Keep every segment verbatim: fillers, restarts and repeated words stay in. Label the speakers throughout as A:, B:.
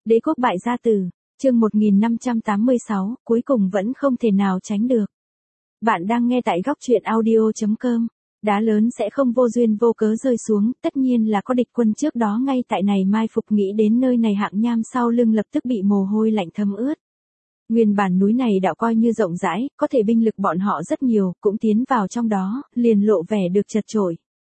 A: Đế quốc bại gia tử, chương một nghìn năm trăm tám mươi sáu, cuối cùng vẫn không thể nào tránh được. Bạn đang nghe tại góc truyện audio chấm com. Đá lớn sẽ không vô duyên vô cớ rơi xuống, tất nhiên là có địch quân trước đó ngay tại này mai phục. Nghĩ đến nơi này Hạng Nham sau lưng lập tức bị mồ hôi lạnh thấm ướt. Nguyên bản núi này đạo coi như rộng rãi, có thể binh lực bọn họ rất nhiều, cũng tiến vào trong đó, liền lộ vẻ được chật chội.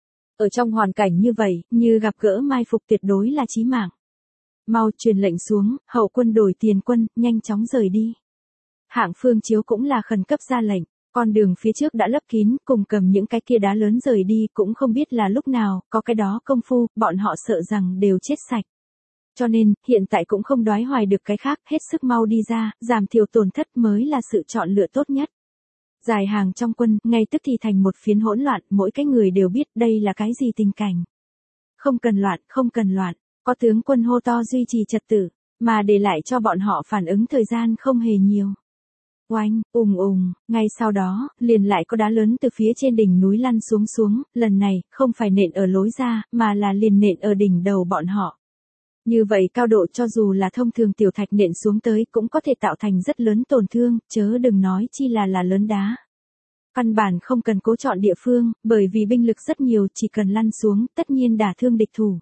A: Ở trong hoàn cảnh như vậy, như gặp gỡ mai phục tuyệt đối là chí mạng. Mau truyền lệnh xuống, hậu quân đổi tiền quân, nhanh chóng rời đi. Hạng Phương Chiếu cũng là khẩn cấp ra lệnh, con đường phía trước đã lấp kín, cùng cầm những cái kia đá lớn rời đi, cũng không biết là lúc nào, có cái đó công phu, bọn họ sợ rằng đều chết sạch. Cho nên, hiện tại cũng không đoái hoài được cái khác, hết sức mau đi ra, giảm thiểu tổn thất mới là sự chọn lựa tốt nhất. Dài hàng trong quân, ngay tức thì thành một phiến hỗn loạn, mỗi cái người đều biết đây là cái gì tình cảnh. Không cần loạn, không cần loạn, có tướng quân hô to duy trì trật tự, mà để lại cho bọn họ phản ứng thời gian không hề nhiều. Oanh, ùng ùng, ngay sau đó, liền lại có đá lớn từ phía trên đỉnh núi lăn xuống xuống, lần này, không phải nện ở lối ra, mà là liền nện ở đỉnh đầu bọn họ. Như vậy cao độ cho dù là thông thường tiểu thạch nện xuống tới cũng có thể tạo thành rất lớn tổn thương, chớ đừng nói chi là là lớn đá. Căn bản không cần cố chọn địa phương, bởi vì binh lực rất nhiều, chỉ cần lăn xuống, tất nhiên đả thương địch thủ.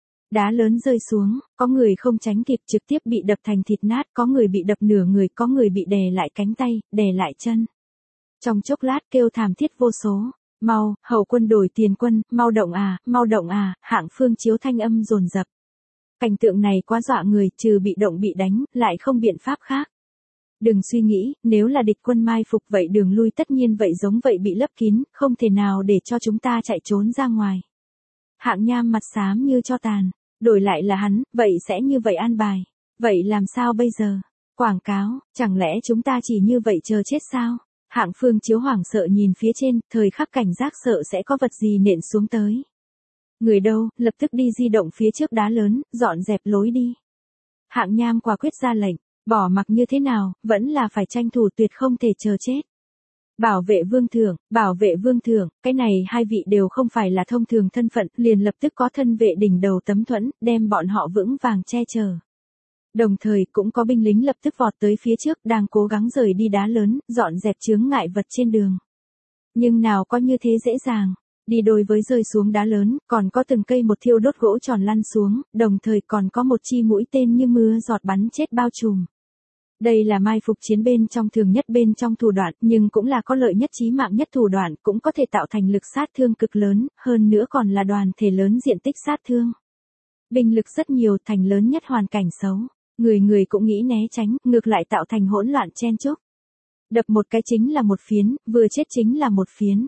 A: Đá lớn rơi xuống, có người không tránh kịp trực tiếp bị đập thành thịt nát, có người bị đập nửa người, có người bị đè lại cánh tay, đè lại chân. Trong chốc lát kêu thảm thiết vô số, mau, hậu quân đổi tiền quân, mau động à, mau động à, Hạng Phương Chiếu thanh âm dồn dập. Cảnh tượng này quá dọa người, trừ bị động bị đánh, lại không biện pháp khác. Đừng suy nghĩ, nếu là địch quân mai phục vậy đường lui tất nhiên vậy giống vậy bị lấp kín, không thể nào để cho chúng ta chạy trốn ra ngoài. Hạng Nham mặt xám như cho tàn, đổi lại là hắn, vậy sẽ như vậy an bài. Vậy làm sao bây giờ? Quảng cáo, chẳng lẽ chúng ta chỉ như vậy chờ chết sao? Hạng Phương Chiếu hoảng sợ nhìn phía trên, thời khắc cảnh giác sợ sẽ có vật gì nện xuống tới. Người đâu, lập tức đi di động phía trước đá lớn, dọn dẹp lối đi. Hạng Nham quả quyết ra lệnh, bỏ mặc như thế nào, vẫn là phải tranh thủ, tuyệt không thể chờ chết. Bảo vệ vương thượng, bảo vệ vương thượng, cái này hai vị đều không phải là thông thường thân phận, liền lập tức có thân vệ đỉnh đầu tấm thuẫn, đem bọn họ vững vàng che chở. Đồng thời cũng có binh lính lập tức vọt tới phía trước, đang cố gắng rời đi đá lớn, dọn dẹp chướng ngại vật trên đường. Nhưng nào có như thế dễ dàng. Đi đôi với rơi xuống đá lớn, còn có từng cây một thiêu đốt gỗ tròn lăn xuống, đồng thời còn có một chi mũi tên như mưa giọt bắn chết bao trùm. Đây là mai phục chiến bên trong thường nhất bên trong thủ đoạn, nhưng cũng là có lợi nhất chí mạng nhất thủ đoạn, cũng có thể tạo thành lực sát thương cực lớn, hơn nữa còn là đoàn thể lớn diện tích sát thương. Binh lực rất nhiều, thành lớn nhất hoàn cảnh xấu, người người cũng nghĩ né tránh, ngược lại tạo thành hỗn loạn chen chúc. Đập một cái chính là một phiến, vừa chết chính là một phiến.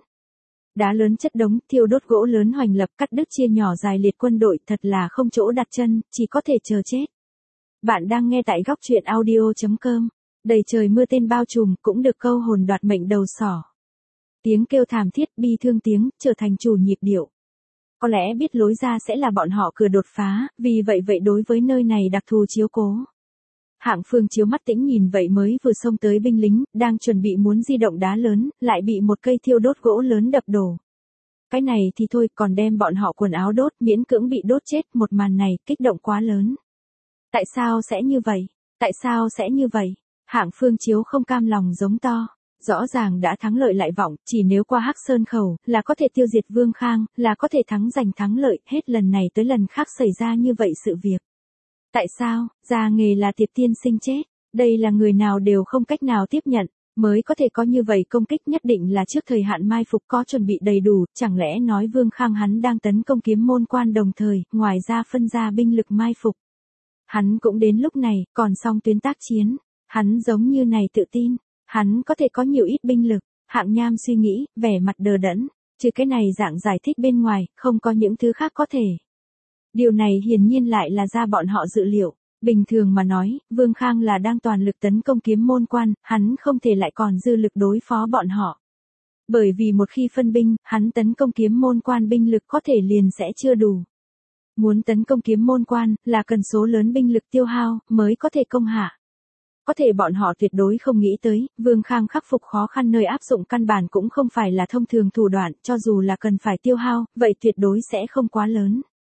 A: Đá lớn chất đống, thiêu đốt gỗ lớn hoành lập, cắt đứt chia nhỏ dài liệt quân đội, thật là không chỗ đặt chân, chỉ có thể chờ chết. Bạn đang nghe tại góc truyện audio chấm com. Đầy trời mưa tên bao trùm, cũng được câu hồn đoạt mệnh đầu sỏ. Tiếng kêu thảm thiết bi thương tiếng, trở thành chủ nhịp điệu. Có lẽ biết lối ra sẽ là bọn họ cửa đột phá, vì vậy vậy đối với nơi này đặc thù chiếu cố. Hạng Phương Chiếu mắt tĩnh nhìn vậy mới vừa xông tới binh lính, đang chuẩn bị muốn di động đá lớn, lại bị một cây thiêu đốt gỗ lớn đập đổ. Cái này thì thôi, còn đem bọn họ quần áo đốt, miễn cưỡng bị đốt chết, một màn này, kích động quá lớn. Tại sao sẽ như vậy? Tại sao sẽ như vậy? Hạng Phương Chiếu không cam lòng giống to. Rõ ràng đã thắng lợi lại vọng, chỉ nếu qua Hắc Sơn Khẩu, là có thể tiêu diệt Vương Khang, là có thể thắng giành thắng lợi, hết lần này tới lần khác xảy ra như vậy sự việc. Tại sao, già nghề là Tiệp tiên sinh chết, đây là người nào đều không cách nào tiếp nhận, mới có thể có như vậy công kích, nhất định là trước thời hạn mai phục có chuẩn bị đầy đủ, chẳng lẽ nói Vương Khang hắn đang tấn công Kiếm Môn Quan đồng thời, ngoài ra phân ra binh lực mai phục. Hắn cũng đến lúc này, còn xong tuyến tác chiến, hắn giống như này tự tin, hắn có thể có nhiều ít binh lực. Hạng Nham suy nghĩ, vẻ mặt đờ đẫn, trừ cái này dạng giải thích bên ngoài, không có những thứ khác có thể. Điều này hiển nhiên lại là ra bọn họ dự liệu. Bình thường mà nói, Vương Khang là đang toàn lực tấn công Kiếm Môn Quan, hắn không thể lại còn dư lực đối phó bọn họ. Bởi vì một khi phân binh, hắn tấn công Kiếm Môn Quan binh lực có thể liền sẽ chưa đủ. Muốn tấn công Kiếm Môn Quan, là cần số lớn binh lực tiêu hao, mới có thể công hạ. Có thể bọn họ tuyệt đối không nghĩ tới, Vương Khang khắc phục khó khăn nơi áp dụng căn bản cũng không phải là thông thường thủ đoạn, cho dù là cần phải tiêu hao, vậy tuyệt đối sẽ không quá lớn.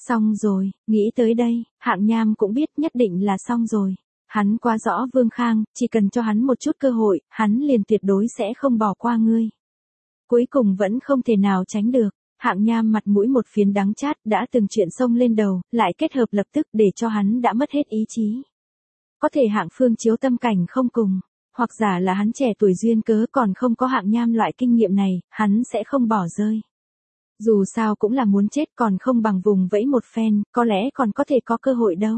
A: Xong rồi, nghĩ tới đây, Hạng Nham cũng biết nhất định là xong rồi. Hắn quá rõ Vương Khang, chỉ cần cho hắn một chút cơ hội, hắn liền tuyệt đối sẽ không bỏ qua ngươi. Cuối cùng vẫn không thể nào tránh được. Hạng Nham mặt mũi một phiến đắng chát đã từng chuyện xông lên đầu, lại kết hợp lập tức để cho hắn đã mất hết ý chí. Có thể Hạng Phương Chiếu tâm cảnh không cùng, hoặc giả là hắn trẻ tuổi duyên cớ còn không có Hạng Nham loại kinh nghiệm này, hắn sẽ không bỏ rơi. Dù sao cũng là muốn chết còn không bằng vùng vẫy một phen, có lẽ còn có thể có cơ hội đâu.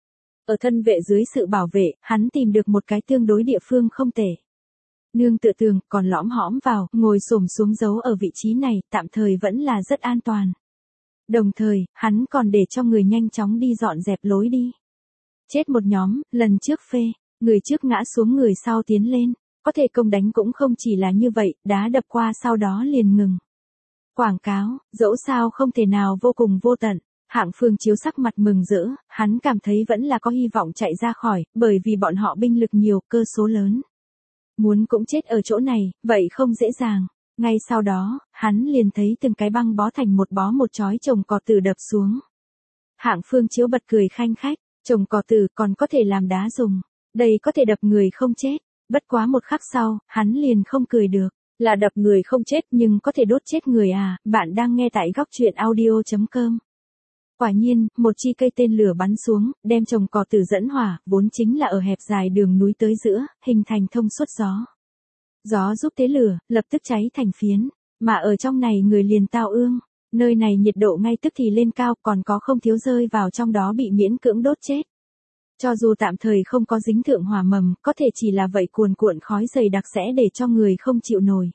A: Ở thân vệ dưới sự bảo vệ, hắn tìm được một cái tương đối địa phương không tệ. Nương tựa tường, còn lõm hõm vào, ngồi xổm xuống giấu ở vị trí này, tạm thời vẫn là rất an toàn. Đồng thời, hắn còn để cho người nhanh chóng đi dọn dẹp lối đi. Chết một nhóm, lần trước phê, người trước ngã xuống người sau tiến lên, có thể công đánh cũng không chỉ là như vậy, đá đập qua sau đó liền ngừng. Quảng cáo, dẫu sao không thể nào vô cùng vô tận. Hạng Phương Chiếu sắc mặt mừng rỡ, hắn cảm thấy vẫn là có hy vọng chạy ra khỏi, bởi vì bọn họ binh lực nhiều, cơ số lớn. Muốn cũng chết ở chỗ này, vậy không dễ dàng. Ngay sau đó, hắn liền thấy từng cái băng bó thành một bó một chói trồng cỏ tử đập xuống. Hạng Phương Chiếu bật cười khanh khách, trồng cỏ tử còn có thể làm đá dùng. Đây có thể đập người không chết. Bất quá một khắc sau, hắn liền không cười được. Là đập người không chết nhưng có thể đốt chết người à, bạn đang nghe tại góc truyện audio chấm com. Quả nhiên, một chi cây tên lửa bắn xuống, đem trồng cỏ tử dẫn hỏa, vốn chính là ở hẹp dài đường núi tới giữa, hình thành thông suốt gió. Gió giúp thế lửa, lập tức cháy thành phiến, mà ở trong này người liền tao ương, nơi này nhiệt độ ngay tức thì lên cao còn có không thiếu rơi vào trong đó bị miễn cưỡng đốt chết. Cho dù tạm thời không có dính thượng hỏa mầm, có thể chỉ là vậy cuồn cuộn khói dày đặc sẽ để cho người không chịu nổi.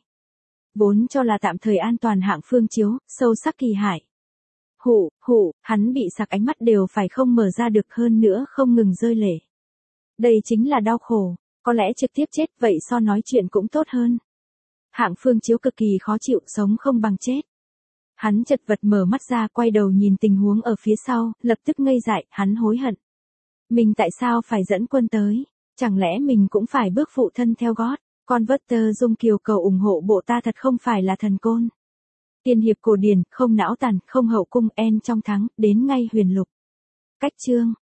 A: Vốn cho là tạm thời an toàn Hạng Phương Chiếu, sâu sắc kỳ hại. Hụ, hụ, hắn bị sặc ánh mắt đều phải không mở ra được hơn nữa không ngừng rơi lệ. Đây chính là đau khổ, có lẽ trực tiếp chết vậy so nói chuyện cũng tốt hơn. Hạng Phương Chiếu cực kỳ khó chịu sống không bằng chết. Hắn chật vật mở mắt ra quay đầu nhìn tình huống ở phía sau, lập tức ngây dại, hắn hối hận. Mình tại sao phải dẫn quân tới? Chẳng lẽ mình cũng phải bước phụ thân theo gót? Con vất tơ dung kiều cầu ủng hộ bộ ta thật không phải là thần côn. Tiên hiệp cổ điển, không não tàn, không hậu cung en trong thắng, đến ngay huyền lục. Cách chương.